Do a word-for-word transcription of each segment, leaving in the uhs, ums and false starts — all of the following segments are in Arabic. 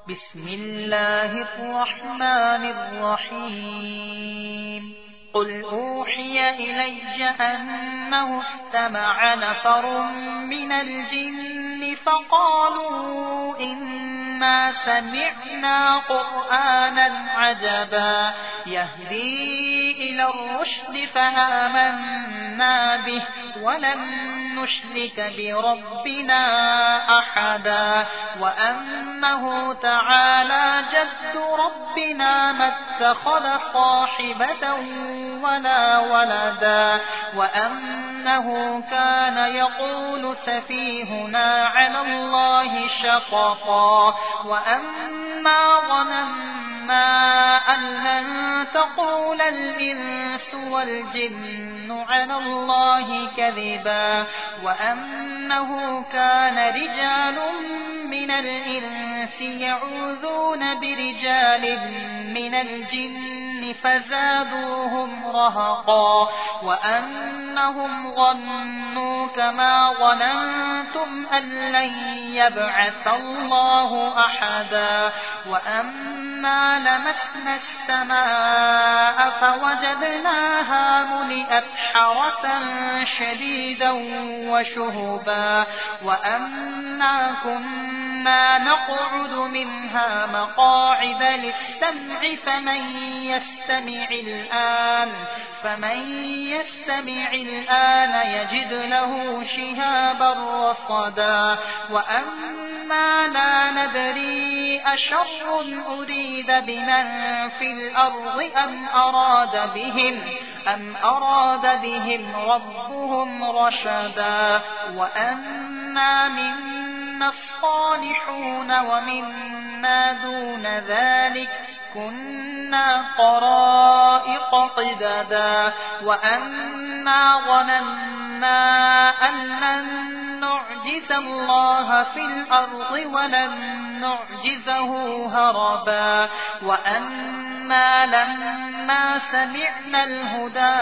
بسم الله الرحمن الرحيم قل أوحي إلي أنه استمع نفر من الجن فقالوا إنا سمعنا قرآنا عجبا يهدي إلى الرشد فآمنا به ولن نشرك بربنا أحدا وأنه تعالى جد ربنا ما اتخذ صاحبة ولا ولدا وأنه كان يقول سفيهنا على الله شططا وأنا ظننا أن لن تقول الإنس والجن على الله كذبا وأنه كان رجال من الإنس يعوذون برجال من الجن فزادوهم رهقا وأنهم ظنوا كما ظننتم أن لن يبعث الله أحدا وأنا لمسنا السماء فوجدناها ملئت حرسا شديدا وشهبا وأنا كنا نقعد منها مقاعد للسمع فمن يستمع الآن فمن يستمع الآن يجد له شهابا رصدا وأنا لا ندري أشر أريد بمن في الأرض أم أراد بهم أم أراد بهم ربهم رشدا وأنا منا الصالحون ومنا دون ذلك كنا طرائق قددا وأنا ظننا أن لن نعجز الله في الأرض ولن نعجزه هربا وأنا لما سمعنا الهدى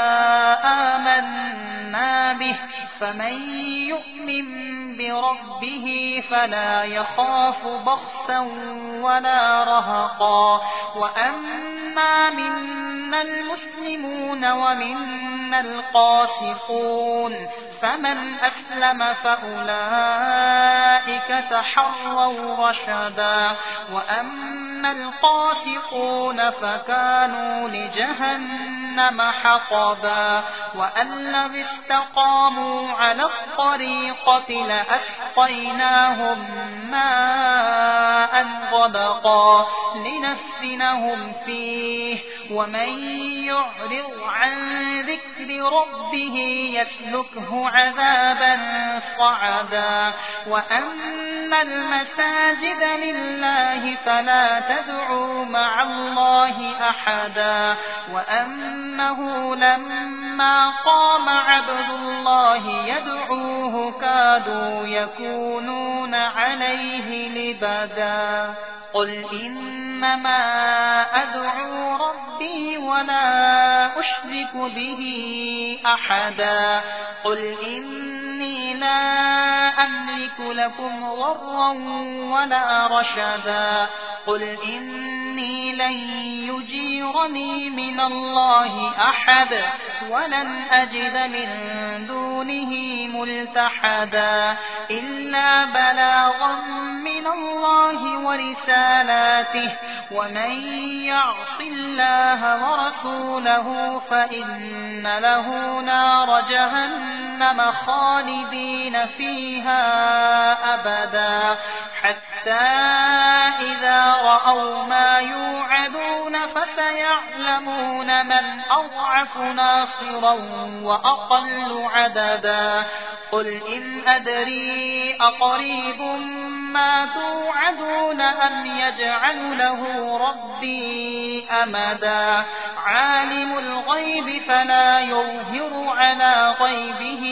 آمنا به فمن يؤمن بربه فلا يخاف بخسا ولا رهقا وأما منا المسلمون ومنا القاسطون فمن أسلم فأولئك تحروا رشدا وأما القاسطون فكانوا لجهنم حطبا وأن لو استقاموا على الطريقة لأسقيناهم ماء غدقا لنفتنهم فيه ومن يعرض عن ذكر ربه يسلكه عذابا صعدا وأن المساجد لله فلا تدعوا مع الله أحدا وأنه لما قام عبد الله يدعوه كادوا يكونون عليه لبدا قل إنما أدعو ربي ولا أشرك به أحدا قل إني لا أملك لكم ضرا ولا رشدا قل إني لن يجيرني من الله أحد ولن أجد من دونه ملتحدا إلا بلاغا من الله ورسالاته ومن يعص الله ورسوله فإن له نار جهنم خالدين فيها أبدا حتى إذا رأوا ما يوعدون فسيعلمون من أضعف ناصرا وأقل عددا قل إن أدري أقريب ما توعدون أم يجعل له ربي أمدا عالم الغيب فلا يظهر على غيبه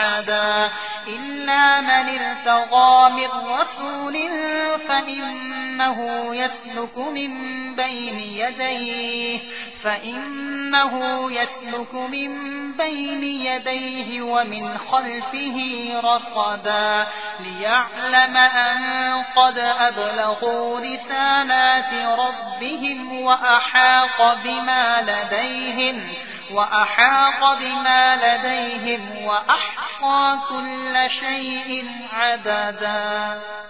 أحدا إلا من ارتضى من رسول فإن فإنه يسلك من بين يديه فإنه يسلك من بين يديه ومن خلفه رصدا ليعلم أن قد أبلغوا رسالات ربهم وأحاط بما لديهم وأحاط بما لديهم وأحصى كل شيء عددا.